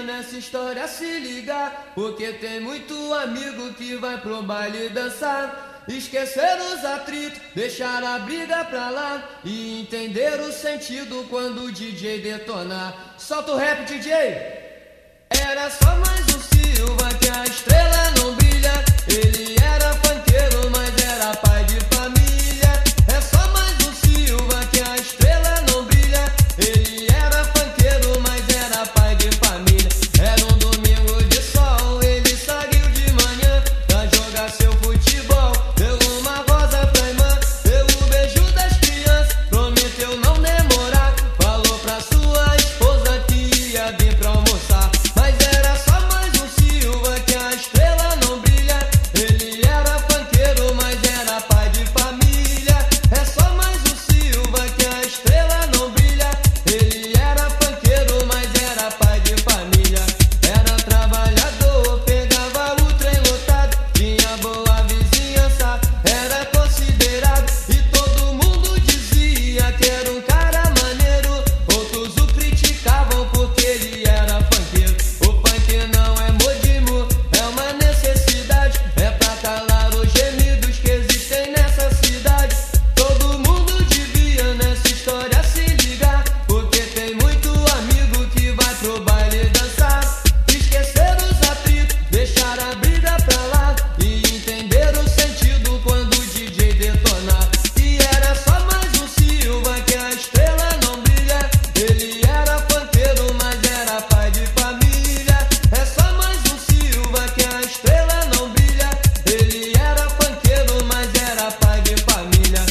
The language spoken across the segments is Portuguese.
devia nessa história se ligar, porque tem muito amigo que vai pro baile dançar, esquecer os atritos, deixar a briga pra lá e entender o sentido quando o DJ detonar. Solta o rap, DJ! Era só mais um Silva que a estrela não brilha. Ele era funkeiro, mas era pai de família. É só mais um Silva que a estrela não brilha. Ele era funkeiro, mas era pai de família. Era um domingo de sol, ele saiu de manhã pra jogar seu futebol. Deu uma rosa pra irmã, pelo beijo das crianças, prometeu não demorar. Falou pra sua esposa que ia vir pra almoçar. Mas era só mais um Silva que a estrela não brilha. Ele era funkeiro, mas era pai de família. É só mais um Silva que a estrela não brilha. Ele era funkeiro, mas era pai de família. Era trabalhador, pegava o trem lotado, tinha boa vizinhança, era considerado. E todo mundo dizia que era um cara maneiro. Outros o criticavam porque ele era funkeiro. O funk não é modismo, é uma necessidade. É pra calar os gemidos que existem nessa cidade. Todo mundo devia nessa história se ligar, porque tem muito amigo que vai pro baile dançar, esquecer os atritos, deixar a briga pra lá e entender o sentido quando o DJ detonar. E era só mais um Silva que a estrela não brilha. Ele era funkeiro, mas era pai de família. É só mais um Silva que a estrela não brilha. Ele era funkeiro, mas era pai de família.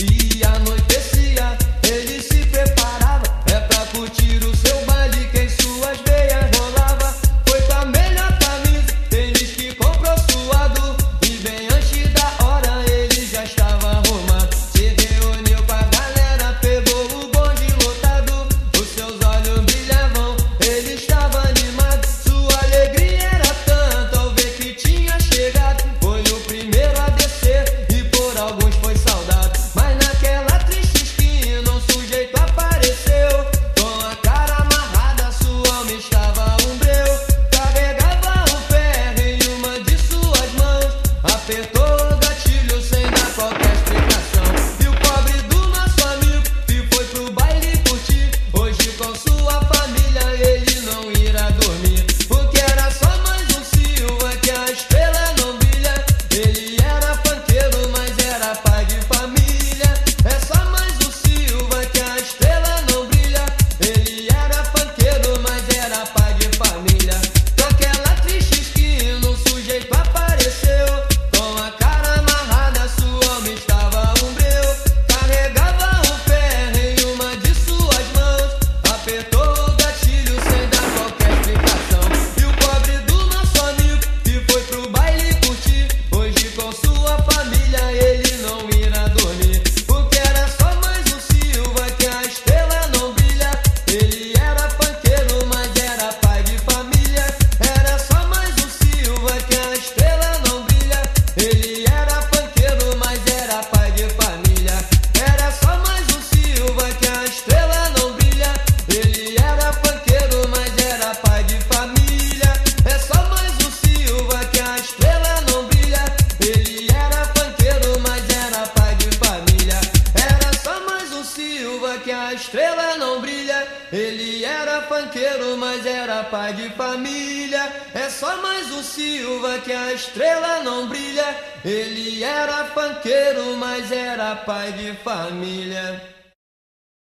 E anoitecia, ele se preparava, é pra curtir o seu baile que em suas veias rolava. Foi com a melhor camisa, tênis que comprou suado, e bem antes da hora ele já estava arrumado. Se reuniu com a galera, pegou o bonde lotado, os seus olhos brilhavam, ele estava animado. Sua alegria era tanta ao ver que tinha chegado. Foi o primeiro a descer e por alguns foi saudado. Mas naquela triste esquina um sujeito apareceu, com a cara amarrada, sua alma estava um breu. Carregava um ferro em uma de suas mãos, apertou o gatilho sem dar qualquer explicação. E o pobre do nosso amigo que foi pro baile curtir, hoje com sua família ele não irá dormir, porque era só mais um Silva que a estrela não brilha. Ele era funkeiro, mas era pai de família. É só mais um Silva que a estrela não brilha. Ele era funkeiro, mas era pai de família. Naquela triste esquina um sujeito apareceu, com a cara amarrada, sua alma estava um breu. Carregava um ferro em uma de suas mãos, apertou o gatilho sem dar qualquer explicação. E o pobre do nosso amigo que foi pro baile curtir, hoje com sua família ele não irá dormir, porque era só mais um Silva que a estrela não brilha. Ele era funkeiro, mas era pai de família. Era só mais um Silva que a estrela não brilha. Ele era funkeiro, mas era pai de família. Era só mais um Silva que a estrela não brilha. Ele era funkeiro, mas era pai de família. É só mais um Silva que a estrela não brilha. Ele era funkeiro, mas era pai de família. Era só mais um Silva que a estrela não brilha. Ele era funkeiro, mas era pai de família. É só mais um Silva que a estrela não brilha. Ele era funkeiro, mas era pai de família.